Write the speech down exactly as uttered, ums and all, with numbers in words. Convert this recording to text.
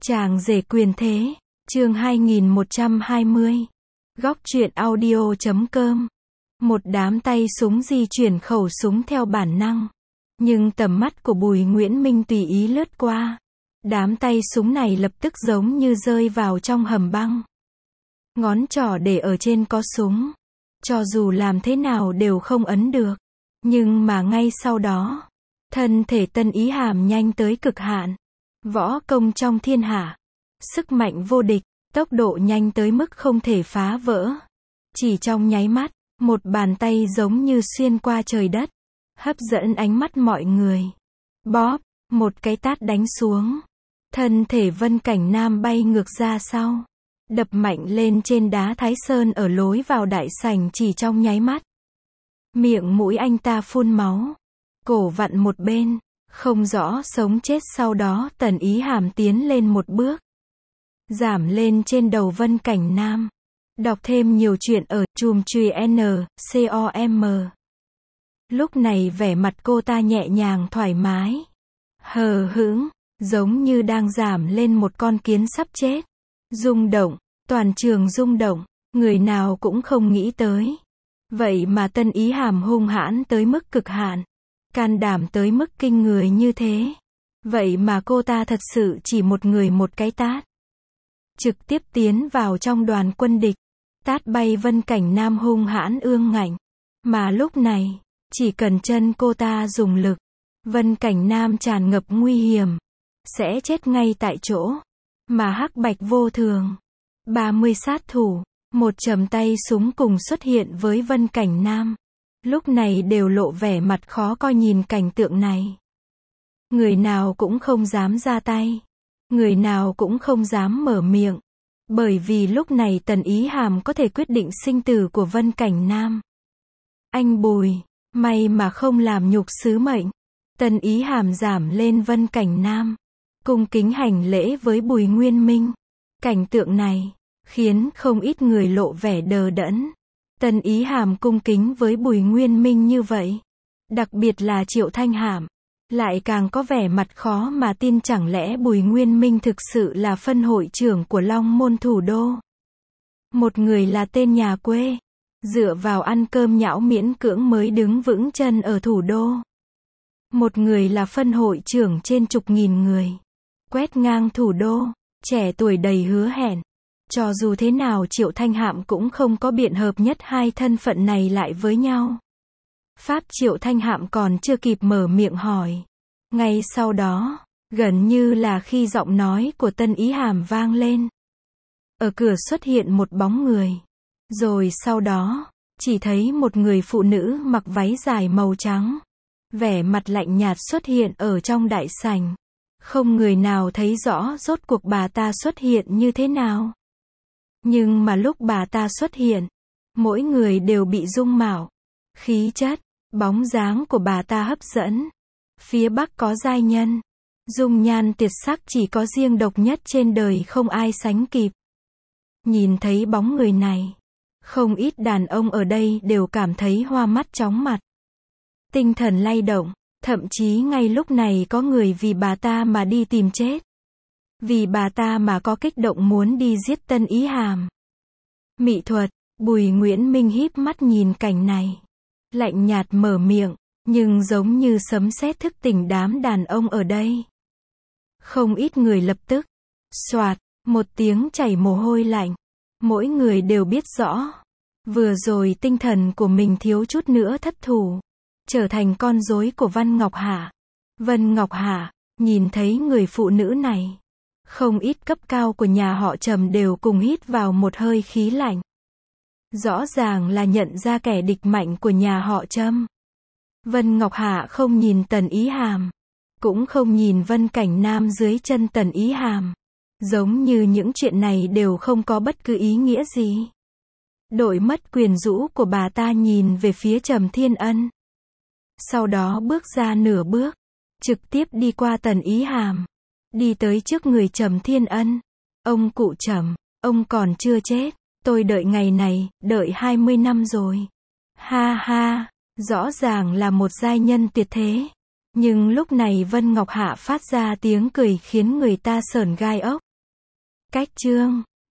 Chàng rể quyền thế, chương hai nghìn một trăm hai mươi. Góc truyện audio chấm com. Một đám tay súng di chuyển khẩu súng theo bản năng. Nhưng tầm mắt của Bùi Nguyễn Minh tùy ý lướt qua. Đám tay súng này lập tức giống như rơi vào trong hầm băng. Ngón trỏ để ở trên có súng. Cho dù làm thế nào đều không ấn được. Nhưng mà ngay sau đó, thân thể Tân Ý Hàm nhanh tới cực hạn. Võ công trong thiên hạ, sức mạnh vô địch, tốc độ nhanh tới mức không thể phá vỡ. Chỉ trong nháy mắt, một bàn tay giống như xuyên qua trời đất, hấp dẫn ánh mắt mọi người. Bóp, một cái tát đánh xuống. Thân thể Vân Cảnh Nam bay ngược ra sau, đập mạnh lên trên đá Thái Sơn ở lối vào đại sảnh chỉ trong nháy mắt. Miệng mũi anh ta phun máu, cổ vặn một bên, không rõ sống chết. Sau đó Tần Ý Hàm tiến lên một bước, giảm lên trên đầu Vân Cảnh Nam. Đọc thêm nhiều chuyện ở chùm chùy N com. Lúc này vẻ mặt cô ta nhẹ nhàng thoải mái, hờ hững, giống như đang giảm lên một con kiến sắp chết. Rung động, toàn trường rung động, người nào cũng không nghĩ tới. Vậy mà Tân Ý Hàm hung hãn tới mức cực hạn, can đảm tới mức kinh người như thế. Vậy mà cô ta thật sự chỉ một người một cái tát, trực tiếp tiến vào trong đoàn quân địch, tát bay Vân Cảnh Nam hung hãn ương ngạnh. Mà lúc này, chỉ cần chân cô ta dùng lực, Vân Cảnh Nam tràn ngập nguy hiểm, sẽ chết ngay tại chỗ. Mà hắc bạch vô thường, ba mươi sát thủ, một chầm tay súng cùng xuất hiện với Vân Cảnh Nam. Lúc này đều lộ vẻ mặt khó coi nhìn cảnh tượng này. Người nào cũng không dám ra tay. Người nào cũng không dám mở miệng. Bởi vì lúc này Tần Ý Hàm có thể quyết định sinh tử của Vân Cảnh Nam. Anh Bùi, may mà không làm nhục sứ mệnh. Tần Ý Hàm giảm lên Vân Cảnh Nam, cung kính hành lễ với Bùi Nguyên Minh. Cảnh tượng này khiến không ít người lộ vẻ đờ đẫn. Tần Ý Hàm cung kính với Bùi Nguyên Minh như vậy, đặc biệt là Triệu Thanh Hàm, lại càng có vẻ mặt khó mà tin. Chẳng lẽ Bùi Nguyên Minh thực sự là phân hội trưởng của Long Môn thủ đô? Một người là tên nhà quê, dựa vào ăn cơm nhão miễn cưỡng mới đứng vững chân ở thủ đô. Một người là phân hội trưởng trên chục nghìn người, quét ngang thủ đô, trẻ tuổi đầy hứa hẹn. Cho dù thế nào Triệu Thanh Hạm cũng không có biện hợp nhất hai thân phận này lại với nhau. Pháp Triệu Thanh Hạm còn chưa kịp mở miệng hỏi, ngay sau đó, gần như là khi giọng nói của Tân Ý Hàm vang lên, ở cửa xuất hiện một bóng người. Rồi sau đó, chỉ thấy một người phụ nữ mặc váy dài màu trắng, vẻ mặt lạnh nhạt xuất hiện ở trong đại sảnh. Không người nào thấy rõ rốt cuộc bà ta xuất hiện như thế nào. Nhưng mà lúc bà ta xuất hiện, mỗi người đều bị dung mạo, khí chất, bóng dáng của bà ta hấp dẫn. Phía Bắc có giai nhân, dung nhan tuyệt sắc chỉ có riêng độc nhất trên đời, không ai sánh kịp. Nhìn thấy bóng người này, không ít đàn ông ở đây đều cảm thấy hoa mắt chóng mặt, tinh thần lay động. Thậm chí ngay lúc này có người vì bà ta mà đi tìm chết. Vì bà ta mà có kích động muốn đi giết Tân Ý Hàm. Mỹ thuật, Bùi Nguyễn Minh híp mắt nhìn cảnh này, lạnh nhạt mở miệng, nhưng giống như sấm sét thức tỉnh đám đàn ông ở đây. Không ít người lập tức, xoạt, một tiếng chảy mồ hôi lạnh. Mỗi người đều biết rõ, vừa rồi tinh thần của mình thiếu chút nữa thất thủ, trở thành con rối của Văn Ngọc Hạ. Vân Ngọc Hạ, nhìn thấy người phụ nữ này, không ít cấp cao của nhà họ Trầm đều cùng hít vào một hơi khí lạnh. Rõ ràng là nhận ra kẻ địch mạnh của nhà họ Trầm. Vân Ngọc Hạ không nhìn Tần Ý Hàm, cũng không nhìn Vân Cảnh Nam dưới chân Tần Ý Hàm. Giống như những chuyện này đều không có bất cứ ý nghĩa gì. Đội mất quyền rũ của bà ta nhìn về phía Trầm Thiên Ân. Sau đó bước ra nửa bước, trực tiếp đi qua Tần Ý Hàm, đi tới trước người Trầm Thiên Ân. Ông cụ Trầm, ông còn chưa chết, tôi đợi ngày này, đợi hai mươi năm rồi. Ha ha, rõ ràng là một giai nhân tuyệt thế. Nhưng lúc này Vân Ngọc Hạ phát ra tiếng cười khiến người ta sởn gai ốc. Cách chương